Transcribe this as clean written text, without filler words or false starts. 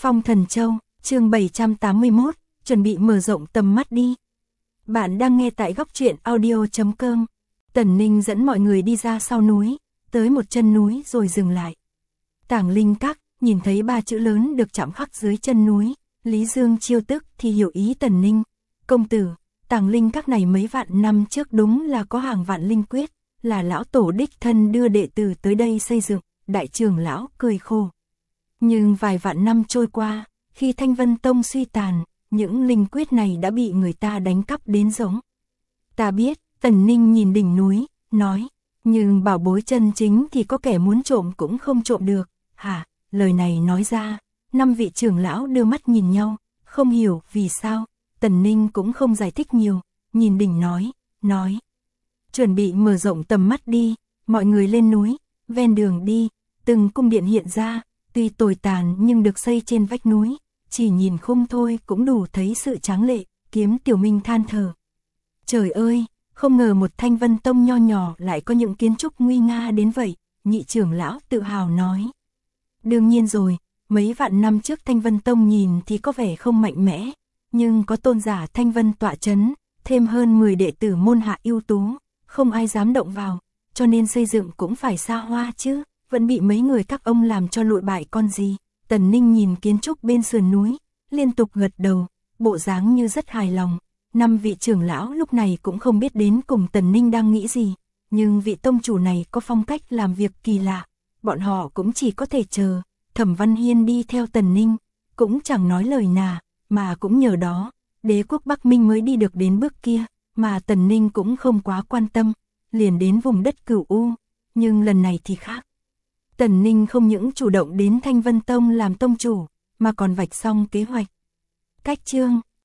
Phong Thần Châu, chương 781, chuẩn bị mở rộng tầm mắt đi. Bạn đang nghe tại góc truyện audio.com. Tần Ninh dẫn mọi người đi ra sau núi, tới một chân núi rồi dừng lại. Tảng Linh Các, nhìn thấy 3 chữ lớn được chạm khắc dưới chân núi, Lý Dương chiêu tức thì hiểu ý Tần Ninh. Công tử, Tảng Linh Các này mấy vạn năm trước đúng là có hàng vạn linh quyết, là lão tổ đích thân đưa đệ tử tới đây xây dựng. Đại trưởng lão cười khổ. Nhưng vài vạn năm trôi qua, khi Thanh Vân Tông suy tàn, những linh quyết này đã bị người ta đánh cắp đến giống. Ta biết, Tần Ninh nhìn đỉnh núi, nói, nhưng bảo bối chân chính thì có kẻ muốn trộm cũng không trộm được. Hả? Lời này nói ra, 5 vị trưởng lão đưa mắt nhìn nhau, không hiểu vì sao. Tần Ninh cũng không giải thích nhiều, nhìn đỉnh nói, chuẩn bị mở rộng tầm mắt đi, mọi người lên núi, ven đường đi, từng cung điện hiện ra, tuy tồi tàn nhưng được xây trên vách núi, chỉ nhìn khung thôi cũng đủ thấy sự tráng lệ. Kiếm Tiểu Minh than thở. Trời ơi, không ngờ một Thanh Vân Tông nho nhỏ lại có những kiến trúc nguy nga đến vậy, nhị trưởng lão tự hào nói. Đương nhiên rồi, mấy vạn năm trước Thanh Vân Tông nhìn thì có vẻ không mạnh mẽ, nhưng có tôn giả Thanh Vân tọa chấn, thêm hơn 10 đệ tử môn hạ ưu tú, không ai dám động vào, cho nên xây dựng cũng phải xa hoa chứ, vẫn bị mấy người các ông làm cho lụi bại con gì. Tần Ninh nhìn kiến trúc bên sườn núi, liên tục gật đầu, bộ dáng như rất hài lòng. 5 vị trưởng lão lúc này cũng không biết đến cùng Tần Ninh đang nghĩ gì, nhưng vị tông chủ này có phong cách làm việc kỳ lạ, bọn họ cũng chỉ có thể chờ. Thẩm Văn Hiên đi theo Tần Ninh, cũng chẳng nói lời nào, mà cũng nhờ đó, đế quốc Bắc Minh mới đi được đến bước kia, mà Tần Ninh cũng không quá quan tâm, liền đến vùng đất Cửu U, nhưng lần này thì khác. Tần Ninh không những chủ động đến Thanh Vân Tông làm tông chủ, mà còn vạch xong kế hoạch. Cách chương